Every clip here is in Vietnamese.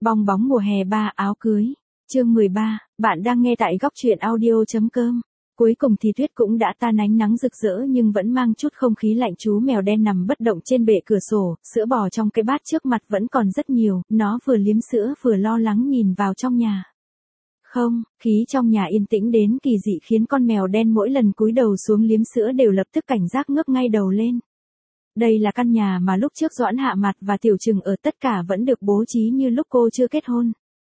Bong bóng mùa hè 3 áo cưới. Chương 13, bạn đang nghe tại góc truyện audio.com. Cuối cùng thì tuyết cũng đã tan, ánh nắng rực rỡ nhưng vẫn mang chút không khí lạnh. Chú mèo đen nằm bất động trên bệ cửa sổ, sữa bò trong cái bát trước mặt vẫn còn rất nhiều, nó vừa liếm sữa vừa lo lắng nhìn vào trong nhà. Không, khí trong nhà yên tĩnh đến kỳ dị khiến con mèo đen mỗi lần cúi đầu xuống liếm sữa đều lập tức cảnh giác ngước ngay đầu lên. Đây là căn nhà mà lúc trước Doãn Hạ Mặt và Tiểu Trừng ở, tất cả vẫn được bố trí như lúc cô chưa kết hôn.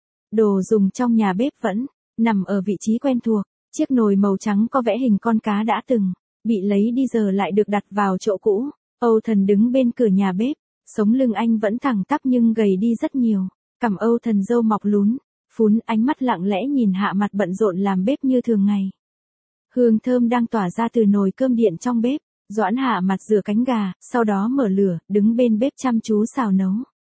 Đồ dùng trong nhà bếp vẫn nằm ở vị trí quen thuộc, chiếc nồi màu trắng có vẽ hình con cá đã từng bị lấy đi giờ lại được đặt vào chỗ cũ. Âu Thần đứng bên cửa nhà bếp, sống lưng anh vẫn thẳng tắp nhưng gầy đi rất nhiều, cằm Âu Thần râu mọc lún, phún, ánh mắt lặng lẽ nhìn Hạ Mặt bận rộn làm bếp như thường ngày. Hương thơm đang tỏa ra từ nồi cơm điện trong bếp. Doãn Hạ Mặt rửa cánh gà, sau đó mở lửa, đứng bên bếp chăm chú xào nấu.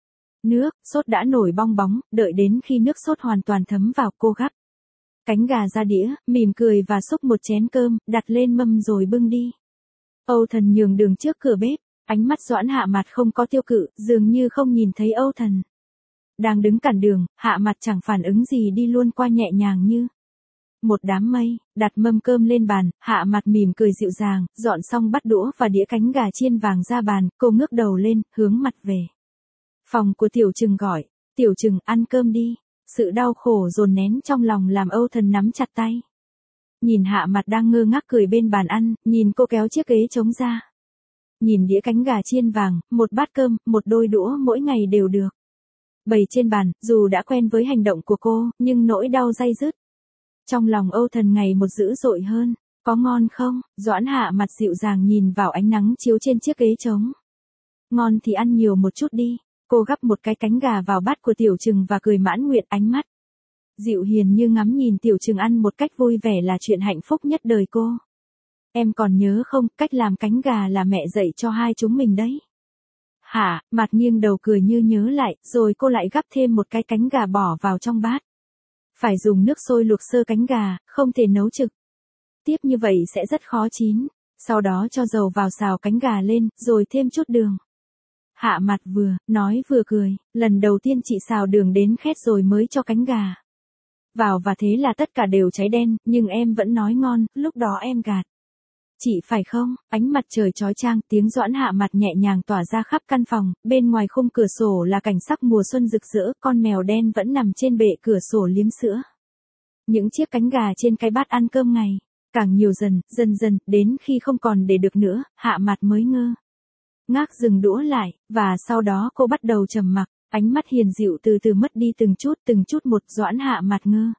Nước sốt đã nổi bong bóng, đợi đến khi nước sốt hoàn toàn thấm vào, cô gắp cánh gà ra đĩa, mỉm cười và xúc một chén cơm, đặt lên mâm rồi bưng đi. Âu Thần nhường đường trước cửa bếp, ánh mắt Doãn Hạ Mặt không có tiêu cự, dường như không nhìn thấy Âu Thần đang đứng cản đường. Hạ Mặt chẳng phản ứng gì, đi luôn qua nhẹ nhàng như một đám mây, đặt mâm cơm lên bàn. Hạ Mặt mỉm cười dịu dàng, dọn xong bát đũa và đĩa cánh gà chiên vàng ra bàn, cô ngước đầu lên, hướng mặt về phòng của Tiểu Trừng gọi, Tiểu Trừng, ăn cơm đi. Sự đau khổ dồn nén trong lòng làm Âu Thần nắm chặt tay. Nhìn Hạ Mặt đang ngơ ngác cười bên bàn ăn, nhìn cô kéo chiếc ghế trống ra. Nhìn đĩa cánh gà chiên vàng, một bát cơm, một đôi đũa mỗi ngày đều được bày trên bàn, dù đã quen với hành động của cô, nhưng nỗi đau day dứt trong lòng Âu Thần ngày một dữ dội hơn. Có ngon không? Doãn Hạ Mặt dịu dàng nhìn vào ánh nắng chiếu trên chiếc ghế trống. Ngon thì ăn nhiều một chút đi. Cô gắp một cái cánh gà vào bát của Tiểu Trừng và cười mãn nguyện, ánh mắt dịu hiền như ngắm nhìn Tiểu Trừng ăn một cách vui vẻ là chuyện hạnh phúc nhất đời cô. Em còn nhớ không, cách làm cánh gà là mẹ dạy cho hai chúng mình đấy. Hạ Mặt nghiêng đầu cười như nhớ lại, rồi cô lại gắp thêm một cái cánh gà bỏ vào trong bát. Phải dùng nước sôi luộc sơ cánh gà, không thể nấu trực tiếp như vậy sẽ rất khó chín. Sau đó cho dầu vào xào cánh gà lên, rồi thêm chút đường. Hạ Mặt vừa nói vừa cười, lần đầu tiên chị xào đường đến khét rồi mới cho cánh gà vào và thế là tất cả đều cháy đen, nhưng em vẫn nói ngon, lúc đó em gạt chị phải không? Ánh mặt trời chói chang, tiếng Doãn Hạ Mặt nhẹ nhàng tỏa ra khắp căn phòng, bên ngoài khung cửa sổ là cảnh sắc mùa xuân rực rỡ, con mèo đen vẫn nằm trên bệ cửa sổ liếm sữa. Những chiếc cánh gà trên cái bát ăn cơm ngày càng nhiều dần, đến khi không còn để được nữa, Hạ Mặt mới ngơ ngác dừng đũa lại, và sau đó cô bắt đầu trầm mặc, ánh mắt hiền dịu từ từ mất đi từng chút một. Doãn Hạ Mặt ngơ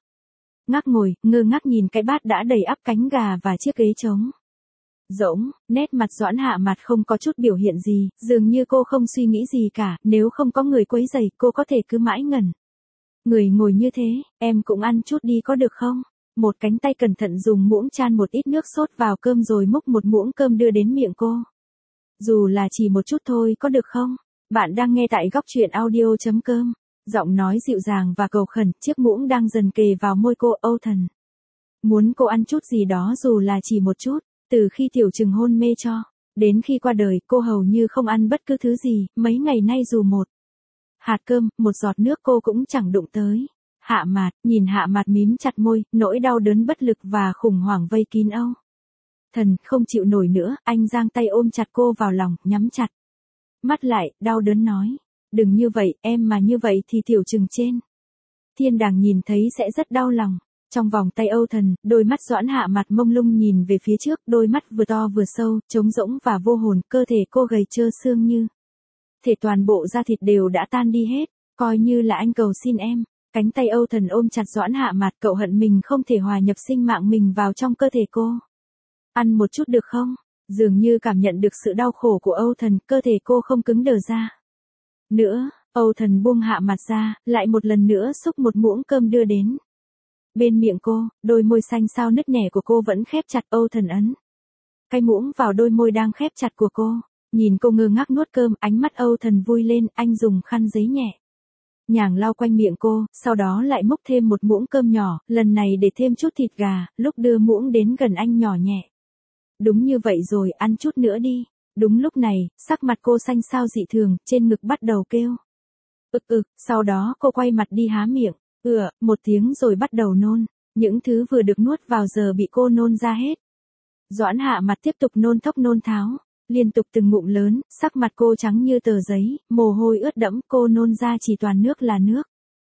ngác nhìn cái bát đã đầy ắp cánh gà và chiếc ghế trống rỗng. Nét mặt Doãn Hạ Mặt không có chút biểu hiện gì, dường như cô không suy nghĩ gì cả. Nếu không có người quấy rầy, cô có thể cứ mãi ngẩn người ngồi như thế. Em cũng ăn chút đi có được không? Một cánh tay cẩn thận dùng muỗng chan một ít nước sốt vào cơm rồi múc một muỗng cơm đưa đến miệng cô. Dù là chỉ một chút thôi có được không? Bạn đang nghe tại góc truyện audio.com. Giọng nói dịu dàng và cầu khẩn, chiếc muỗng đang dần kề vào môi cô. Âu Thần muốn cô ăn chút gì đó dù là chỉ một chút. Từ khi Tiểu Trừng hôn mê cho đến khi qua đời, cô hầu như không ăn bất cứ thứ gì, mấy ngày nay dù một hạt cơm, một giọt nước cô cũng chẳng đụng tới. Hạ Mặt nhìn Hạ Mặt mím chặt môi, nỗi đau đớn bất lực và khủng hoảng vây kín Âu Thần, không chịu nổi nữa, anh giang tay ôm chặt cô vào lòng, nhắm chặt mắt lại, đau đớn nói, đừng như vậy, em mà như vậy thì Tiểu Trừng trên thiên đàng nhìn thấy sẽ rất đau lòng. Trong vòng tay Âu Thần, đôi mắt Doãn Hạ Mặt mông lung nhìn về phía trước, đôi mắt vừa to vừa sâu, trống rỗng và vô hồn, cơ thể cô gầy trơ xương như thể toàn bộ da thịt đều đã tan đi hết, coi như là anh cầu xin em. Cánh tay Âu Thần ôm chặt Doãn Hạ Mặt, cậu hận mình không thể hòa nhập sinh mạng mình vào trong cơ thể cô. Ăn một chút được không? Dường như cảm nhận được sự đau khổ của Âu Thần, cơ thể cô không cứng đờ ra nữa. Âu Thần buông Hạ Mặt ra, lại một lần nữa xúc một muỗng cơm đưa đến bên miệng cô. Đôi môi xanh xao nứt nẻ của cô vẫn khép chặt. Âu Thần ấn cái muỗng vào đôi môi đang khép chặt của cô. Nhìn cô ngơ ngác nuốt cơm, ánh mắt Âu Thần vui lên, anh dùng khăn giấy nhẹ nhàng lau quanh miệng cô, sau đó lại múc thêm một muỗng cơm nhỏ, lần này để thêm chút thịt gà. Lúc đưa muỗng đến gần anh nhỏ nhẹ, đúng như vậy rồi, ăn chút nữa đi. Đúng lúc này, sắc mặt cô xanh xao dị thường, trên ngực bắt đầu kêu Sau đó cô quay mặt đi há miệng, một tiếng rồi bắt đầu nôn. Những thứ vừa được nuốt vào giờ bị cô nôn ra hết. Doãn Hạ Mặt tiếp tục nôn thốc nôn tháo, liên tục từng ngụm lớn, sắc mặt cô trắng như tờ giấy, mồ hôi ướt đẫm, cô nôn ra chỉ toàn nước là nước.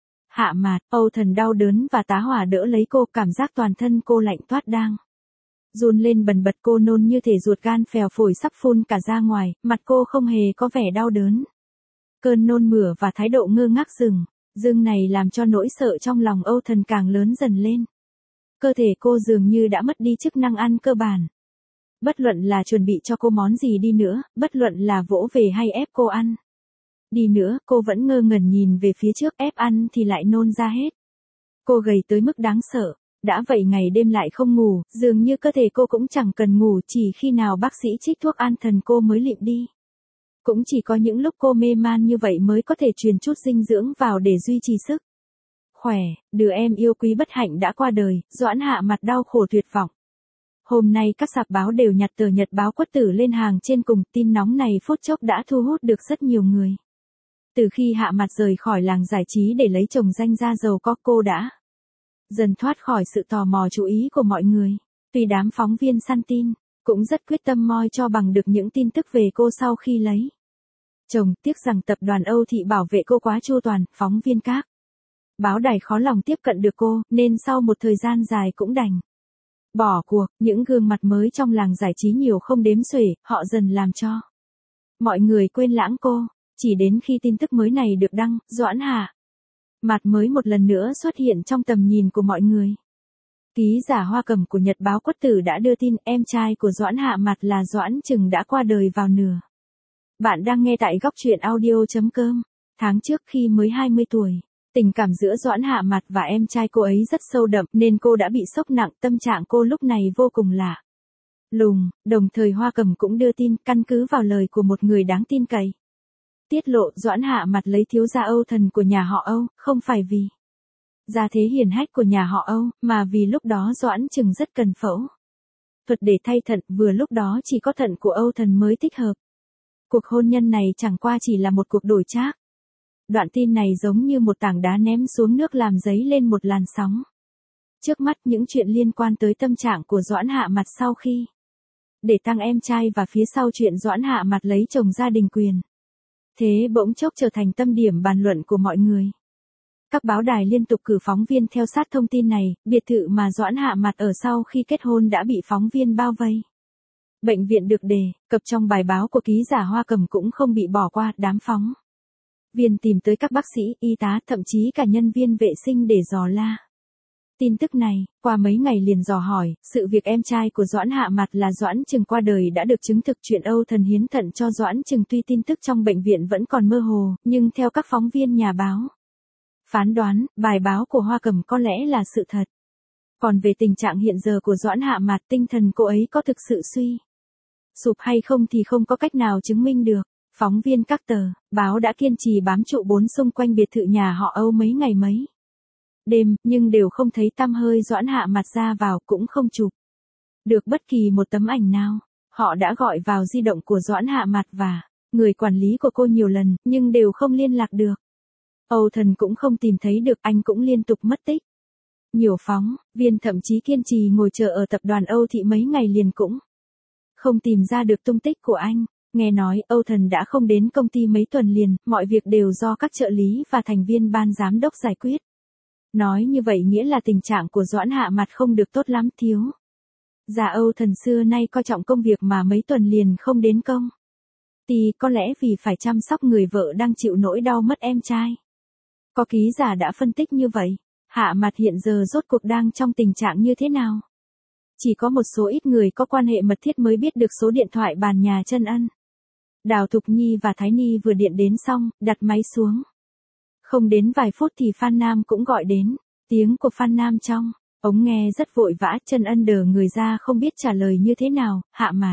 Hạ Mặt, Âu Thần đau đớn và tá hỏa đỡ lấy cô, cảm giác toàn thân cô lạnh toát đang run lên bần bật, cô nôn như thể ruột gan phèo phổi sắp phun cả ra ngoài, mặt cô không hề có vẻ đau đớn. Cơn nôn mửa và thái độ ngơ ngác dưng này làm cho nỗi sợ trong lòng Âu Thần càng lớn dần lên. Cơ thể cô dường như đã mất đi chức năng ăn cơ bản. Bất luận là chuẩn bị cho cô món gì đi nữa, bất luận là vỗ về hay ép cô ăn đi nữa, cô vẫn ngơ ngẩn nhìn về phía trước, ép ăn thì lại nôn ra hết. Cô gầy tới mức đáng sợ. Đã vậy ngày đêm lại không ngủ, dường như cơ thể cô cũng chẳng cần ngủ, chỉ khi nào bác sĩ trích thuốc an thần cô mới lịm đi. Cũng chỉ có những lúc cô mê man như vậy mới có thể truyền chút dinh dưỡng vào để duy trì sức khỏe. Đứa em yêu quý bất hạnh đã qua đời, Doãn Hạ Mặt đau khổ tuyệt vọng. Hôm nay các sạp báo đều nhặt tờ nhật báo Quất Tử lên hàng trên cùng, tin nóng này phút chốc đã thu hút được rất nhiều người. Từ khi Hạ Mặt rời khỏi làng giải trí để lấy chồng danh gia giàu có, cô đã dần thoát khỏi sự tò mò chú ý của mọi người. Tuy đám phóng viên săn tin, cũng rất quyết tâm moi cho bằng được những tin tức về cô sau khi lấy chồng, tiếc rằng tập đoàn Âu Thị bảo vệ cô quá chu toàn, phóng viên các báo đài khó lòng tiếp cận được cô, nên sau một thời gian dài cũng đành bỏ cuộc. Những gương mặt mới trong làng giải trí nhiều không đếm xuể, họ dần làm cho mọi người quên lãng cô. Chỉ đến khi tin tức mới này được đăng, Doãn Hạ Mặt mới một lần nữa xuất hiện trong tầm nhìn của mọi người. Ký giả Hoa Cẩm của Nhật báo Quất Tử đã đưa tin em trai của Doãn Hạ Mặt là Doãn Trừng đã qua đời vào nửa. Bạn đang nghe tại góc truyện audio.com. Tháng trước khi mới 20 tuổi, tình cảm giữa Doãn Hạ Mặt và em trai cô ấy rất sâu đậm nên cô đã bị sốc nặng, tâm trạng cô lúc này vô cùng lạ lùng. Đồng thời Hoa Cẩm cũng đưa tin, căn cứ vào lời của một người đáng tin cậy, tiết lộ Doãn Hạ Mặt lấy thiếu gia Âu Thần của nhà họ Âu, không phải vì gia thế hiển hách của nhà họ Âu, mà vì lúc đó Doãn Trừng rất cần phẫu thuật để thay thận, vừa lúc đó chỉ có thận của Âu Thần mới thích hợp. Cuộc hôn nhân này chẳng qua chỉ là một cuộc đổi trác. Đoạn tin này giống như một tảng đá ném xuống nước làm dấy lên một làn sóng. Trước mắt những chuyện liên quan tới tâm trạng của Doãn Hạ Mặt sau khi để tăng em trai và phía sau chuyện Doãn Hạ Mặt lấy chồng gia đình quyền thế bỗng chốc trở thành tâm điểm bàn luận của mọi người. Các báo đài liên tục cử phóng viên theo sát thông tin này, biệt thự mà Doãn Hạ Mặt ở sau khi kết hôn đã bị phóng viên bao vây. Bệnh viện được đề cập trong bài báo của ký giả Hoa Cẩm cũng không bị bỏ qua, đám phóng viên tìm tới các bác sĩ, y tá, thậm chí cả nhân viên vệ sinh để dò la tin tức này. Qua mấy ngày liền dò hỏi, sự việc em trai của Doãn Hạ Mặt là Doãn Trừng qua đời đã được chứng thực. Chuyện Âu Thần hiến thận cho Doãn Trừng tuy tin tức trong bệnh viện vẫn còn mơ hồ, nhưng theo các phóng viên nhà báo phán đoán, bài báo của Hoa Cẩm có lẽ là sự thật. Còn về tình trạng hiện giờ của Doãn Hạ Mặt, tinh thần cô ấy có thực sự suy sụp hay không thì không có cách nào chứng minh được. Phóng viên các tờ báo đã kiên trì bám trụ bốn xung quanh biệt thự nhà họ Âu mấy ngày mấy đêm, nhưng đều không thấy tăm hơi Doãn Hạ Mặt ra vào, cũng không chụp được bất kỳ một tấm ảnh nào. Họ đã gọi vào di động của Doãn Hạ Mặt và người quản lý của cô nhiều lần, nhưng đều không liên lạc được. Âu Thần cũng không tìm thấy được, anh cũng liên tục mất tích. Nhiều phóng viên thậm chí kiên trì ngồi chờ ở tập đoàn Âu Thị mấy ngày liền cũng không tìm ra được tung tích của anh. Nghe nói Âu Thần đã không đến công ty mấy tuần liền, mọi việc đều do các trợ lý và thành viên ban giám đốc giải quyết. Nói như vậy nghĩa là tình trạng của Doãn Hạ Mặt không được tốt lắm, thiếu gia Âu Thần xưa nay coi trọng công việc mà mấy tuần liền không đến công ty, có lẽ vì phải chăm sóc người vợ đang chịu nỗi đau mất em trai. Có ký giả đã phân tích như vậy. Hạ Mặt hiện giờ rốt cuộc đang trong tình trạng như thế nào? Chỉ có một số ít người có quan hệ mật thiết mới biết được số điện thoại bàn nhà Trân Ân, Đào Thục Nhi và Thái Ni vừa điện đến xong, đặt máy xuống. Không đến vài phút thì Phan Nam cũng gọi đến. Tiếng của Phan Nam trong ống nghe rất vội vã, Trân Ân đờ người ra không biết trả lời như thế nào.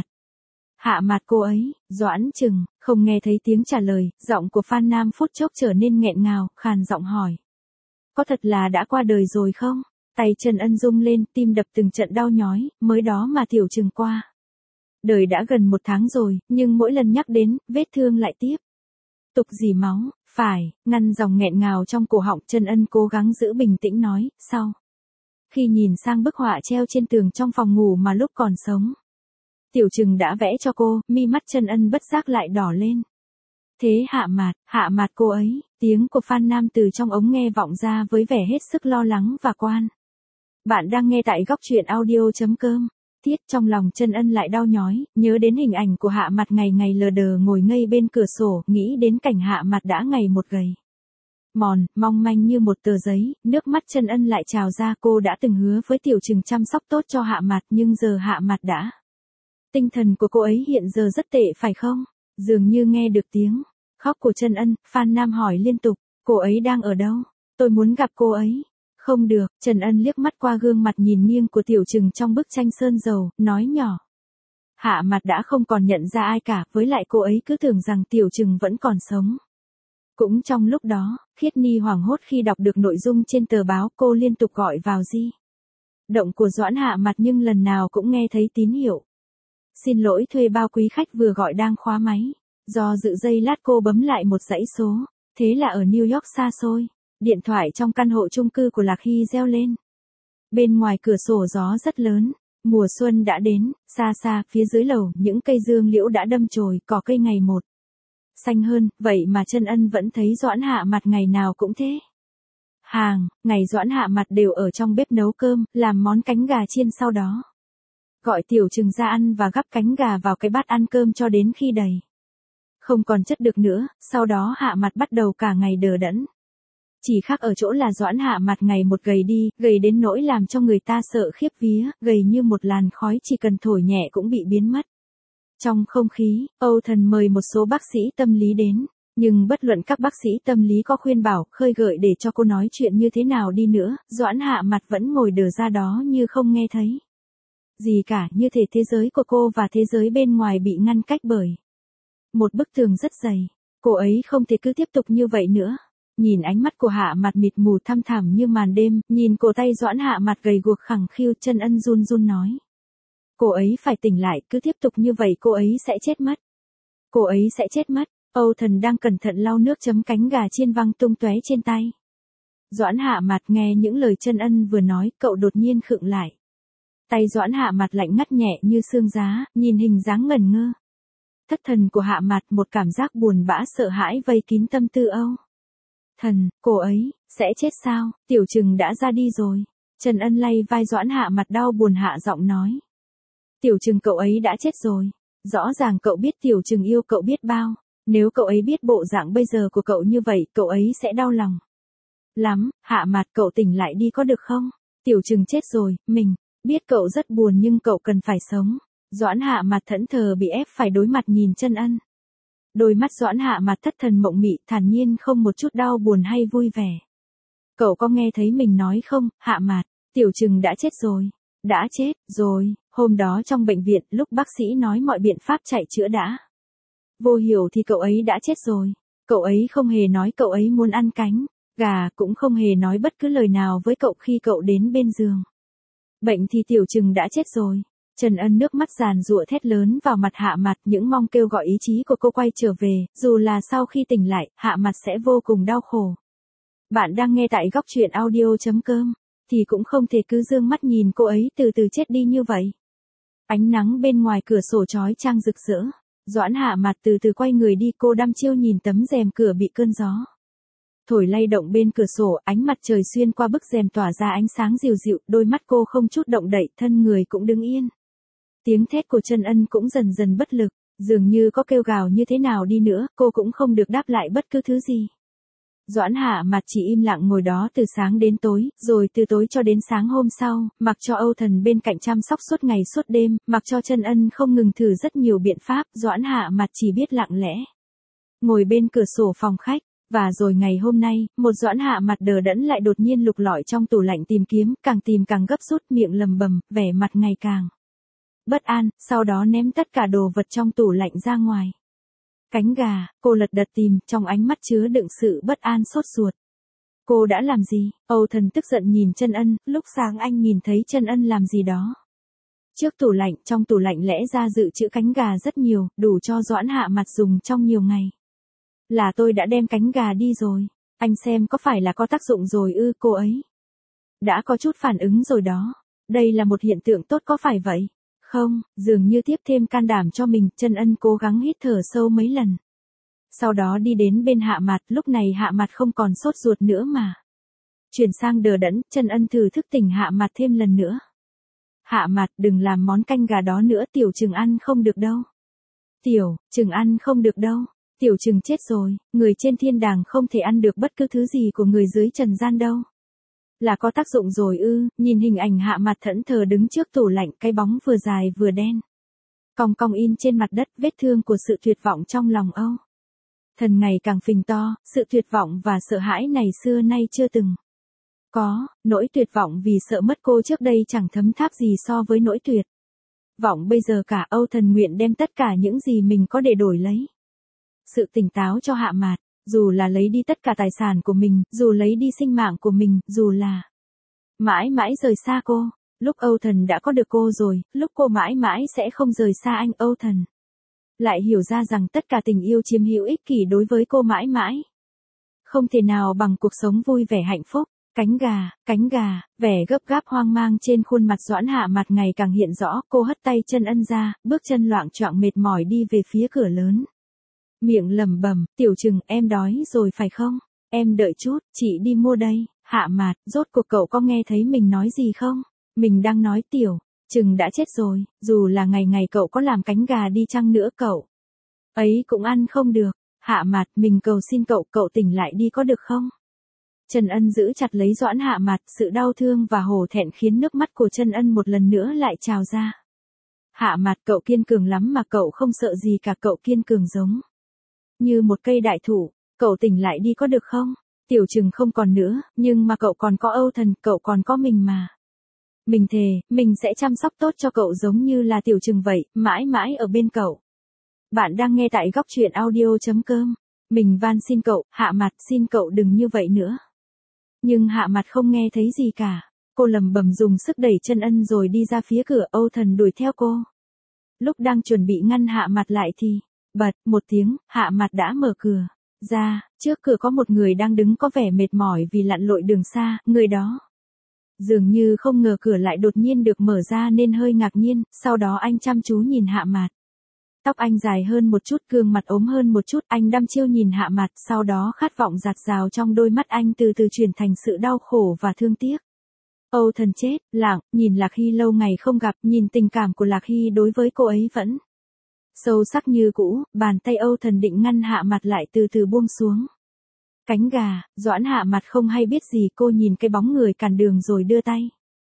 Hạ Mặt cô ấy, Doãn Trừng, không nghe thấy tiếng trả lời, giọng của Phan Nam phút chốc trở nên nghẹn ngào, khàn giọng hỏi. Có thật là đã qua đời rồi không? Tay Trân Ân rung lên, tim đập từng trận đau nhói, mới đó mà Tiểu Trừng qua đời đã gần 1 tháng rồi, nhưng mỗi lần nhắc đến, vết thương lại tiếp tục rỉ máu. Phải, ngăn dòng nghẹn ngào trong cổ họng, Trần Ân cố gắng giữ bình tĩnh nói, sau. Khi nhìn sang bức họa treo trên tường trong phòng ngủ mà lúc còn sống. Tiểu Trừng đã vẽ cho cô, mi mắt Trần Ân bất giác lại đỏ lên. Thế Hạ Mạt cô ấy, tiếng của Phan Nam từ trong ống nghe vọng ra với vẻ hết sức lo lắng và quan. Bạn đang nghe tại góc truyện audio.com. Tiết trong lòng Trần Ân lại đau nhói, nhớ đến hình ảnh của Hạ Mạt ngày ngày lờ đờ ngồi ngây bên cửa sổ, nghĩ đến cảnh Hạ Mạt đã ngày một gầy. Mong manh như một tờ giấy, nước mắt Trần Ân lại trào ra. Cô đã từng hứa với Tiểu Trừng chăm sóc tốt cho Hạ Mạt, nhưng giờ Hạ Mạt đã. Tinh thần của cô ấy hiện giờ rất tệ phải không? Dường như nghe được tiếng khóc của Trần Ân, Phan Nam hỏi liên tục, cô ấy đang ở đâu? Tôi muốn gặp cô ấy. Không được, Trần Ân liếc mắt qua gương mặt nhìn nghiêng của Tiểu Trừng trong bức tranh sơn dầu, nói nhỏ. Hạ Mạt đã không còn nhận ra ai cả, với lại cô ấy cứ tưởng rằng Tiểu Trừng vẫn còn sống. Cũng trong lúc đó, Khiết Ni hoảng hốt khi đọc được nội dung trên tờ báo, cô liên tục gọi vào di động của Doãn Hạ Mạt nhưng lần nào cũng nghe thấy tín hiệu. Xin lỗi, thuê bao, quý khách vừa gọi đang khóa máy. Do dự giây lát cô bấm lại một dãy số, thế là ở New York xa xôi. Điện thoại trong căn hộ chung cư của Lạc Hy reo lên. Bên ngoài cửa sổ gió rất lớn, mùa xuân đã đến, xa xa phía dưới lầu những cây dương liễu đã đâm chồi, cỏ cây ngày một xanh hơn, vậy mà Trần Ân vẫn thấy Doãn Hạ Mạt ngày nào cũng thế. Ngày Doãn Hạ Mạt đều ở trong bếp nấu cơm, làm món cánh gà chiên, sau đó gọi Tiểu Trừng ra ăn và gắp cánh gà vào cái bát ăn cơm cho đến khi đầy. Không còn chất được nữa, sau đó Hạ Mạt bắt đầu cả ngày đờ đẫn. Chỉ khác ở chỗ là Doãn Hạ Mạt ngày một gầy đi, gầy đến nỗi làm cho người ta sợ khiếp vía, gầy như một làn khói chỉ cần thổi nhẹ cũng bị biến mất. Trong không khí, Âu Thần mời một số bác sĩ tâm lý đến, nhưng bất luận các bác sĩ tâm lý có khuyên bảo, khơi gợi để cho cô nói chuyện như thế nào đi nữa, Doãn Hạ Mạt vẫn ngồi đờ ra đó như không nghe thấy gì cả, như thể thế giới của cô và thế giới bên ngoài bị ngăn cách bởi một bức tường rất dày. Cô ấy không thể cứ tiếp tục như vậy nữa. Nhìn ánh mắt của Hạ Mạt mịt mù thăm thẳm như màn đêm, nhìn cổ tay Doãn Hạ Mạt gầy guộc khẳng khiu, Trần Ân run run nói. Cô ấy phải tỉnh lại, cứ tiếp tục như vậy cô ấy sẽ chết mất. Cô ấy sẽ chết mất. Âu Thần đang cẩn thận lau nước chấm cánh gà chiên văng tung tóe trên tay. Doãn Hạ Mạt nghe những lời Trần Ân vừa nói, cậu đột nhiên khựng lại. Tay Doãn Hạ Mạt lạnh ngắt nhẹ như xương giá, nhìn hình dáng ngẩn ngơ thất thần của Hạ Mạt, một cảm giác buồn bã sợ hãi vây kín tâm tư Âu Thần. Cô ấy sẽ chết sao? Tiểu Trừng đã ra đi rồi. Trần Ân lay vai Doãn Hạ Mạt đau buồn hạ giọng nói. Tiểu Trừng, cậu ấy đã chết rồi. Rõ ràng cậu biết Tiểu Trừng yêu cậu biết bao. Nếu cậu ấy biết bộ dạng bây giờ của cậu như vậy, cậu ấy sẽ đau lòng lắm. Hạ Mạt, cậu tỉnh lại đi có được không? Tiểu Trừng chết rồi, mình biết cậu rất buồn nhưng cậu cần phải sống. Doãn Hạ Mạt thẫn thờ bị ép phải đối mặt nhìn Trần Ân. Đôi mắt Doãn Hạ Mạt thất thần mộng mị, thản nhiên không một chút đau buồn hay vui vẻ. Cậu có nghe thấy mình nói không, Hạ Mạt? Tiểu Trừng đã chết rồi. Đã chết rồi. Hôm đó trong bệnh viện, lúc bác sĩ nói mọi biện pháp chạy chữa đã vô hiệu thì cậu ấy đã chết rồi. Cậu ấy không hề nói cậu ấy muốn ăn cánh gà, cũng không hề nói bất cứ lời nào với cậu khi cậu đến bên giường bệnh thì Tiểu Trừng đã chết rồi. Trần Ân nước mắt giàn giụa thét lớn vào mặt Hạ Mạt, những mong kêu gọi ý chí của cô quay trở về, dù là sau khi tỉnh lại, Hạ Mạt sẽ vô cùng đau khổ. Bạn đang nghe tại góc truyện audio.com, thì cũng không thể cứ dương mắt nhìn cô ấy từ từ chết đi như vậy. Ánh nắng bên ngoài cửa sổ chói chang rực rỡ. Doãn Hạ Mạt từ từ quay người đi, cô đăm chiêu nhìn tấm rèm cửa bị cơn gió thổi lay động bên cửa sổ, ánh mặt trời xuyên qua bức rèm tỏa ra ánh sáng dịu dịu, đôi mắt cô không chút động đậy, thân người cũng đứng yên. Tiếng thét của Trần Ân cũng dần dần bất lực, dường như có kêu gào như thế nào đi nữa, cô cũng không được đáp lại bất cứ thứ gì. Doãn Hạ Mạt chỉ im lặng ngồi đó từ sáng đến tối, rồi từ tối cho đến sáng hôm sau, mặc cho Âu Thần bên cạnh chăm sóc suốt ngày suốt đêm, mặc cho Trần Ân không ngừng thử rất nhiều biện pháp, Doãn Hạ Mạt chỉ biết lặng lẽ ngồi bên cửa sổ phòng khách. Và rồi ngày hôm nay, một Doãn Hạ Mạt đờ đẫn lại đột nhiên lục lọi trong tủ lạnh tìm kiếm, càng tìm càng gấp rút, miệng lầm bầm, vẻ mặt ngày càng bất an, sau đó ném tất cả đồ vật trong tủ lạnh ra ngoài. Cánh gà, cô lật đật tìm, trong ánh mắt chứa đựng sự bất an sốt ruột. Cô đã làm gì? Âu Thần tức giận nhìn Trần Ân, lúc sáng anh nhìn thấy Trần Ân làm gì đó trước tủ lạnh, trong tủ lạnh lẽ ra dự trữ cánh gà rất nhiều, đủ cho Doãn Hạ Mạt dùng trong nhiều ngày. Là tôi đã đem cánh gà đi rồi. Anh xem có phải là có tác dụng rồi ư? Cô ấy đã có chút phản ứng rồi đó. Đây là một hiện tượng tốt có phải vậy? Không, dường như tiếp thêm can đảm cho mình, Trân Ân cố gắng hít thở sâu mấy lần. Sau đó đi đến bên Hạ Mạt, lúc này Hạ Mạt không còn sốt ruột nữa mà chuyển sang đờ đẫn, Trân Ân thử thức tỉnh Hạ Mạt thêm lần nữa. Hạ Mạt, đừng làm món canh gà đó nữa, Tiểu Trừng ăn không được đâu. Tiểu Trừng ăn không được đâu. Tiểu Trừng chết rồi, người trên thiên đàng không thể ăn được bất cứ thứ gì của người dưới trần gian đâu. Là có tác dụng rồi ư? Nhìn hình ảnh Hạ Mạt thẫn thờ đứng trước tủ lạnh, cái bóng vừa dài vừa đen. Cong cong in trên mặt đất, vết thương của sự tuyệt vọng trong lòng Âu Thần ngày càng phình to, sự tuyệt vọng và sợ hãi này xưa nay chưa từng có, nỗi tuyệt vọng vì sợ mất cô trước đây chẳng thấm tháp gì so với nỗi tuyệt vọng bây giờ cả. Âu Thần nguyện đem tất cả những gì mình có để đổi lấy sự tỉnh táo cho Hạ Mạt, dù là lấy đi tất cả tài sản của mình, dù lấy đi sinh mạng của mình, dù là mãi mãi rời xa cô. Lúc Âu Thần đã có được cô rồi, lúc cô mãi mãi sẽ không rời xa anh, Âu Thần lại hiểu ra rằng tất cả tình yêu chiếm hữu ích kỷ đối với cô mãi mãi không thể nào bằng cuộc sống vui vẻ hạnh phúc. Cánh gà, vẻ gấp gáp hoang mang trên khuôn mặt Doãn Hạ Mạt ngày càng hiện rõ, cô hất tay Trân Ân ra, bước chân loạng choạng mệt mỏi đi về phía cửa lớn. Miệng lẩm bẩm, Tiểu Trừng, em đói rồi phải không? Em đợi chút, chị đi mua đây. Hạ Mạt, rốt cuộc cậu có nghe thấy mình nói gì không? Mình đang nói Tiểu Trừng đã chết rồi, dù là ngày ngày cậu có làm cánh gà đi chăng nữa cậu ấy cũng ăn không được. Hạ Mạt, mình cầu xin cậu, cậu tỉnh lại đi có được không? Trân Ân giữ chặt lấy Doãn Hạ Mạt, sự đau thương và hổ thẹn khiến nước mắt của Trân Ân một lần nữa lại trào ra. Hạ Mạt, cậu kiên cường lắm mà, cậu không sợ gì cả, cậu kiên cường giống như một cây đại thụ. Cậu tỉnh lại đi có được không? Tiểu Trừng không còn nữa, nhưng mà cậu còn có Âu Thần, cậu còn có mình mà. Mình thề, mình sẽ chăm sóc tốt cho cậu giống như là Tiểu Trừng vậy, mãi mãi ở bên cậu. Bạn đang nghe tại góc truyện audio.com. Mình van xin cậu, Hạ Mạt, xin cậu đừng như vậy nữa. Nhưng Hạ Mạt không nghe thấy gì cả. Cô lầm bầm dùng sức đẩy Trân Ân rồi đi ra phía cửa. Âu Thần đuổi theo cô. Lúc đang chuẩn bị ngăn Hạ Mạt lại thì bật một tiếng, Hạ Mạt đã mở cửa ra. Trước cửa có một người đang đứng có vẻ mệt mỏi vì lặn lội đường xa. Người đó dường như không ngờ cửa lại đột nhiên được mở ra nên hơi ngạc nhiên. Sau đó anh chăm chú nhìn Hạ Mạt. Tóc anh dài hơn một chút, gương mặt ốm hơn một chút, anh đăm chiêu nhìn Hạ Mạt, sau đó khát vọng dạt dào trong đôi mắt anh từ từ chuyển thành sự đau khổ và thương tiếc. Âu Thần chết lặng, nhìn Lạc Hy lâu ngày không gặp, nhìn tình cảm của Lạc Hy đối với cô ấy vẫn sâu sắc như cũ, bàn tay Âu Thần định ngăn Hạ Mạt lại từ từ buông xuống. Cánh gà, Doãn Hạ Mạt không hay biết gì, cô nhìn cái bóng người cản đường rồi đưa tay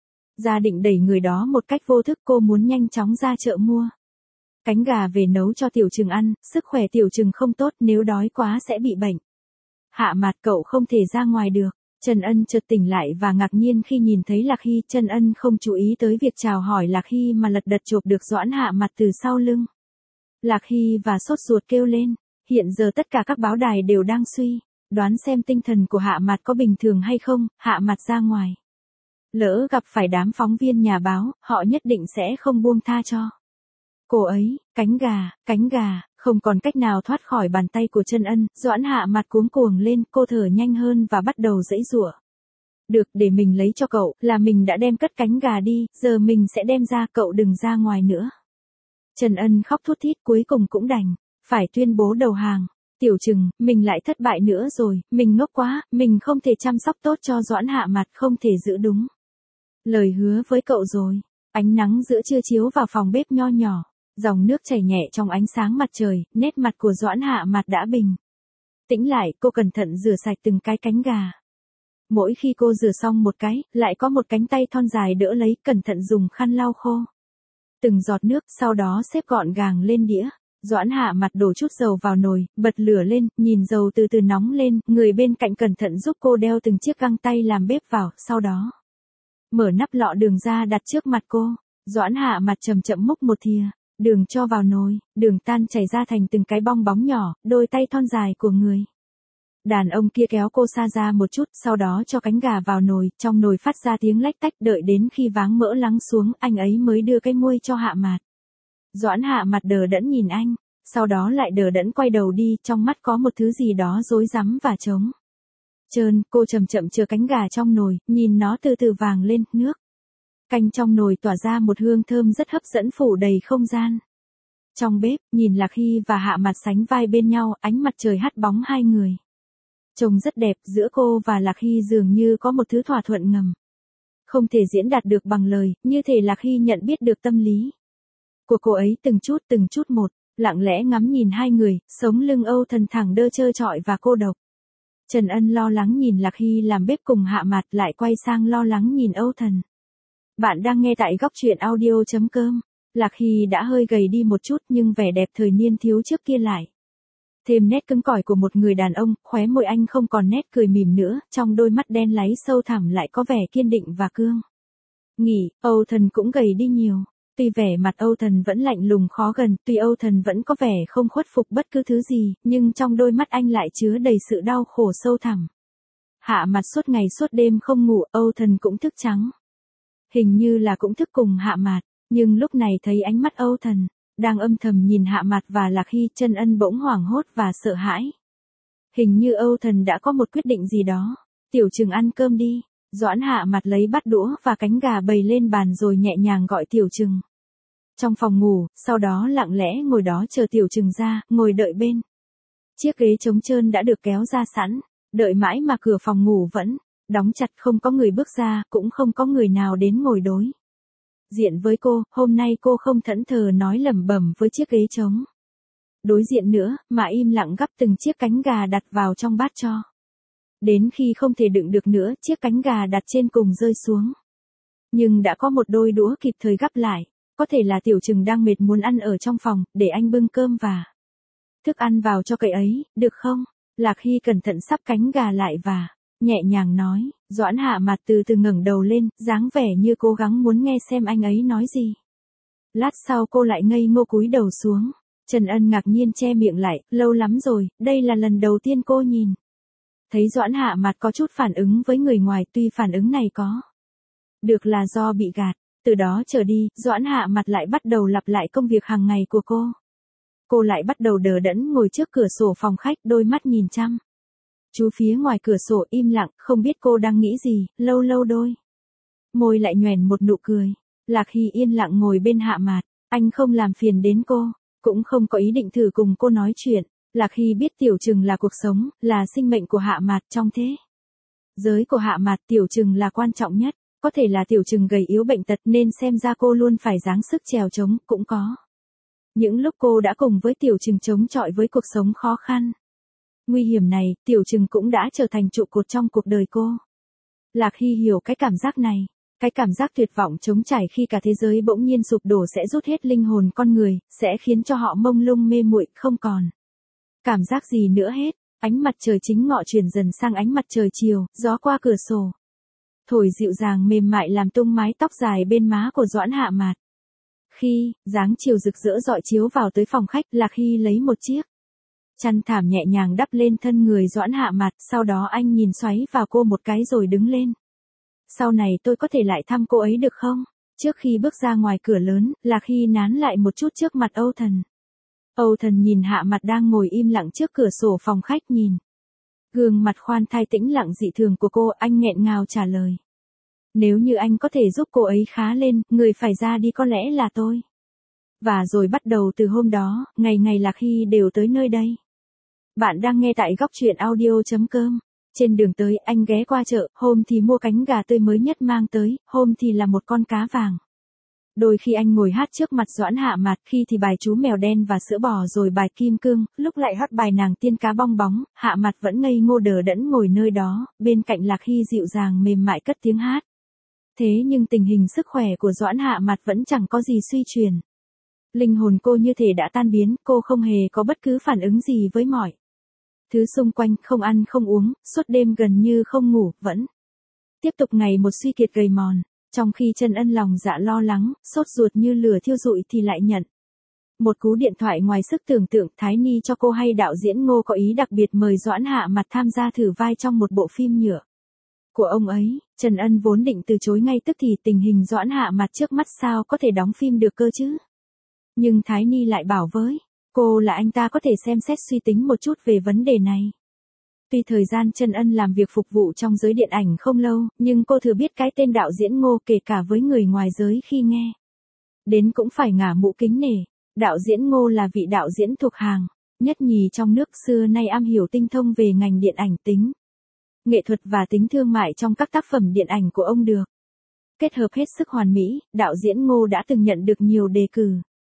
ra định đẩy người đó một cách vô thức. Cô muốn nhanh chóng ra chợ mua cánh gà về nấu cho Tiểu Trừng ăn, sức khỏe Tiểu Trừng không tốt, nếu đói quá sẽ bị bệnh. Hạ Mạt, cậu không thể ra ngoài được. Trân Ân chợt tỉnh lại và ngạc nhiên khi nhìn thấy Lạc Hy. Trân Ân không chú ý tới việc chào hỏi Lạc Hy mà lật đật chộp được Doãn Hạ Mạt từ sau lưng Lạc Hy và sốt ruột kêu lên. Hiện giờ tất cả các báo đài đều đang suy đoán xem tinh thần của Hạ Mạt có bình thường hay không. Hạ Mạt ra ngoài, lỡ gặp phải đám phóng viên nhà báo, họ nhất định sẽ không buông tha cho cô ấy. Cánh gà, không còn cách nào thoát khỏi bàn tay của Trân Ân. Doãn Hạ Mạt cuống cuồng lên, cô thở nhanh hơn và bắt đầu giãy giụa. Được, để mình lấy cho cậu, là mình đã đem cất cánh gà đi, giờ mình sẽ đem ra, cậu đừng ra ngoài nữa. Trân Ân khóc thút thít, cuối cùng cũng đành phải tuyên bố đầu hàng. Tiểu Trừng, mình lại thất bại nữa rồi, mình ngốc quá, mình không thể chăm sóc tốt cho Doãn Hạ Mạt, không thể giữ đúng lời hứa với cậu rồi. Ánh nắng giữa trưa chiếu vào phòng bếp nho nhỏ. Dòng nước chảy nhẹ trong ánh sáng mặt trời, nét mặt của Doãn Hạ Mạt đã bình tĩnh lại, cô cẩn thận rửa sạch từng cái cánh gà. Mỗi khi cô rửa xong một cái, lại có một cánh tay thon dài đỡ lấy, cẩn thận dùng khăn lau khô từng giọt nước, sau đó xếp gọn gàng lên đĩa. Doãn Hạ Mạt đổ chút dầu vào nồi, bật lửa lên, nhìn dầu từ từ nóng lên, người bên cạnh cẩn thận giúp cô đeo từng chiếc găng tay làm bếp vào, sau đó mở nắp lọ đường ra đặt trước mặt cô. Doãn Hạ Mạt chậm chậm múc một thìa đường cho vào nồi, đường tan chảy ra thành từng cái bong bóng nhỏ. Đôi tay thon dài của người đàn ông kia kéo cô xa ra một chút, sau đó cho cánh gà vào nồi, trong nồi phát ra tiếng lách tách, đợi đến khi váng mỡ lắng xuống, anh ấy mới đưa cái muôi cho Hạ Mạt. Doãn Hạ Mạt đờ đẫn nhìn anh, sau đó lại đờ đẫn quay đầu đi, trong mắt có một thứ gì đó rối rắm và trống trơn. Cô chậm chậm chừa cánh gà trong nồi, nhìn nó từ từ vàng lên, nước canh trong nồi tỏa ra một hương thơm rất hấp dẫn phủ đầy không gian. Trong bếp, nhìn Lạc Hy và Hạ Mạt sánh vai bên nhau, ánh mặt trời hắt bóng hai người. Trông rất đẹp, giữa cô và Lạc Hy dường như có một thứ thỏa thuận ngầm. Không thể diễn đạt được bằng lời, như thể Lạc Hy nhận biết được tâm lý của cô ấy từng chút một, lặng lẽ ngắm nhìn hai người, sống lưng Âu Thần thẳng đơ trơ trọi và cô độc. Trần Ân lo lắng nhìn Lạc Hy làm bếp cùng Hạ Mạt, lại quay sang lo lắng nhìn Âu Thần. Bạn đang nghe tại góc truyện audio.com. Lạc Hy đã hơi gầy đi một chút nhưng vẻ đẹp thời niên thiếu trước kia lại. Thêm nét cứng cỏi của một người đàn ông, khóe môi anh không còn nét cười mỉm nữa, trong đôi mắt đen láy sâu thẳm lại có vẻ kiên định và cương nghị. Âu Thần cũng gầy đi nhiều. Tuy vẻ mặt Âu Thần vẫn lạnh lùng khó gần, tuy Âu Thần vẫn có vẻ không khuất phục bất cứ thứ gì, nhưng trong đôi mắt anh lại chứa đầy sự đau khổ sâu thẳm. Hạ Mạt suốt ngày suốt đêm không ngủ, Âu Thần cũng thức trắng. Hình như là cũng thức cùng Hạ Mạt, nhưng lúc này thấy ánh mắt Âu Thần đang âm thầm nhìn Hạ Mạt và Lạc Hy, Trần Ân bỗng hoảng hốt và sợ hãi. Hình như Âu Thần đã có một quyết định gì đó. Tiểu Trừng ăn cơm đi. Doãn Hạ Mạt lấy bát đũa và cánh gà bày lên bàn rồi nhẹ nhàng gọi Tiểu Trừng trong phòng ngủ, sau đó lặng lẽ ngồi đó chờ Tiểu Trừng ra, ngồi đợi bên chiếc ghế trống trơn đã được kéo ra sẵn, đợi mãi mà cửa phòng ngủ vẫn đóng chặt, không có người bước ra, cũng không có người nào đến ngồi đối diện với cô. Hôm nay cô không thẫn thờ nói lẩm bẩm với chiếc ghế trống đối diện nữa, mà im lặng gắp từng chiếc cánh gà đặt vào trong bát cho đến khi không thể đựng được nữa, chiếc cánh gà đặt trên cùng rơi xuống. Nhưng đã có một đôi đũa kịp thời gắp lại. Có thể là Tiểu Trừng đang mệt muốn ăn ở trong phòng, để anh bưng cơm và thức ăn vào cho cậu ấy, được không? Lạc Hy cẩn thận sắp cánh gà lại và nhẹ nhàng nói. Doãn Hạ Mạt từ từ ngẩng đầu lên, dáng vẻ như cố gắng muốn nghe xem anh ấy nói gì. Lát sau cô lại ngây ngô cúi đầu xuống. Trần Ân ngạc nhiên che miệng lại, lâu lắm rồi, đây là lần đầu tiên cô nhìn thấy Doãn Hạ Mạt có chút phản ứng với người ngoài, tuy phản ứng này có được là do bị gạt. Từ đó trở đi, Doãn Hạ Mạt lại bắt đầu lặp lại công việc hàng ngày của cô. Cô lại bắt đầu đờ đẫn ngồi trước cửa sổ phòng khách, đôi mắt nhìn chăm chú phía ngoài cửa sổ, im lặng, không biết cô đang nghĩ gì. Lâu lâu đôi môi lại nhoẻn một nụ cười. Lạc Hy yên lặng ngồi bên Hạ Mạt, anh không làm phiền đến cô, cũng không có ý định thử cùng cô nói chuyện. Lạc Hy biết Tiểu Trừng là cuộc sống, là sinh mệnh của Hạ Mạt, trong thế giới của Hạ Mạt, Tiểu Trừng là quan trọng nhất. Có thể là Tiểu Trừng gầy yếu bệnh tật nên xem ra cô luôn phải dáng sức trèo trống, cũng có những lúc cô đã cùng với Tiểu Trừng chống chọi với cuộc sống khó khăn nguy hiểm này, Tiểu Trừng cũng đã trở thành trụ cột trong cuộc đời cô. Lạc Hy hiểu cái cảm giác này, cái cảm giác tuyệt vọng trống trải khi cả thế giới bỗng nhiên sụp đổ sẽ rút hết linh hồn con người, sẽ khiến cho họ mông lung mê muội, không còn cảm giác gì nữa hết. Ánh mặt trời chính ngọ chuyển dần sang ánh mặt trời chiều, gió qua cửa sổ thổi dịu dàng mềm mại làm tung mái tóc dài bên má của Doãn Hạ Mạt. Khi dáng chiều rực rỡ rọi chiếu vào tới phòng khách, Lạc Hy lấy một chiếc chăn thảm nhẹ nhàng đắp lên thân người Doãn Hạ Mạt, sau đó anh nhìn xoáy vào cô một cái rồi đứng lên. Sau này tôi có thể lại thăm cô ấy được không? Trước khi bước ra ngoài cửa lớn, Lạc Hy nán lại một chút trước mặt Âu Thần. Âu Thần nhìn Hạ Mạt đang ngồi im lặng trước cửa sổ phòng khách, nhìn gương mặt khoan thai tĩnh lặng dị thường của cô, anh nghẹn ngào trả lời. Nếu như anh có thể giúp cô ấy khá lên, người phải ra đi có lẽ là tôi. Và rồi bắt đầu từ hôm đó, ngày ngày Lạc Hy đều tới nơi đây. Bạn đang nghe tại góc truyện audio.com. Trên đường tới, anh ghé qua chợ, hôm thì mua cánh gà tươi mới nhất mang tới, hôm thì là một con cá vàng. Đôi khi anh ngồi hát trước mặt Doãn Hạ Mạt, khi thì bài chú mèo đen và sữa bò, rồi bài kim cương, lúc lại hát bài nàng tiên cá bong bóng. Hạ Mạt vẫn ngây ngô đờ đẫn ngồi nơi đó, bên cạnh Lạc Hy dịu dàng mềm mại cất tiếng hát. Thế nhưng tình hình sức khỏe của Doãn Hạ Mạt vẫn chẳng có gì suy chuyển. Linh hồn cô như thể đã tan biến, cô không hề có bất cứ phản ứng gì với mọi thứ xung quanh, không ăn không uống, suốt đêm gần như không ngủ, vẫn tiếp tục ngày một suy kiệt gầy mòn. Trong khi Trần Ân lòng dạ lo lắng, sốt ruột như lửa thiêu rụi thì lại nhận một cú điện thoại ngoài sức tưởng tượng. Thái Ni cho cô hay đạo diễn Ngô có ý đặc biệt mời Doãn Hạ Mạt tham gia thử vai trong một bộ phim nhựa của ông ấy. Trần Ân vốn định từ chối ngay tức thì, tình hình Doãn Hạ Mạt trước mắt sao có thể đóng phim được cơ chứ. Nhưng Thái Ni lại bảo với Cô là anh ta có thể xem xét suy tính một chút về vấn đề này. Tuy thời gian Trần Ân làm việc phục vụ trong giới điện ảnh không lâu, nhưng cô thừa biết cái tên đạo diễn Ngô kể cả với người ngoài giới khi nghe. Đến cũng phải ngả mũ kính nể. Đạo diễn Ngô là vị đạo diễn thuộc hàng nhất nhì trong nước, xưa nay am hiểu tinh thông về ngành điện ảnh tính nghệ thuật và tính thương mại trong các tác phẩm điện ảnh của ông được kết hợp hết sức hoàn mỹ. Đạo diễn Ngô đã từng nhận được nhiều đề cử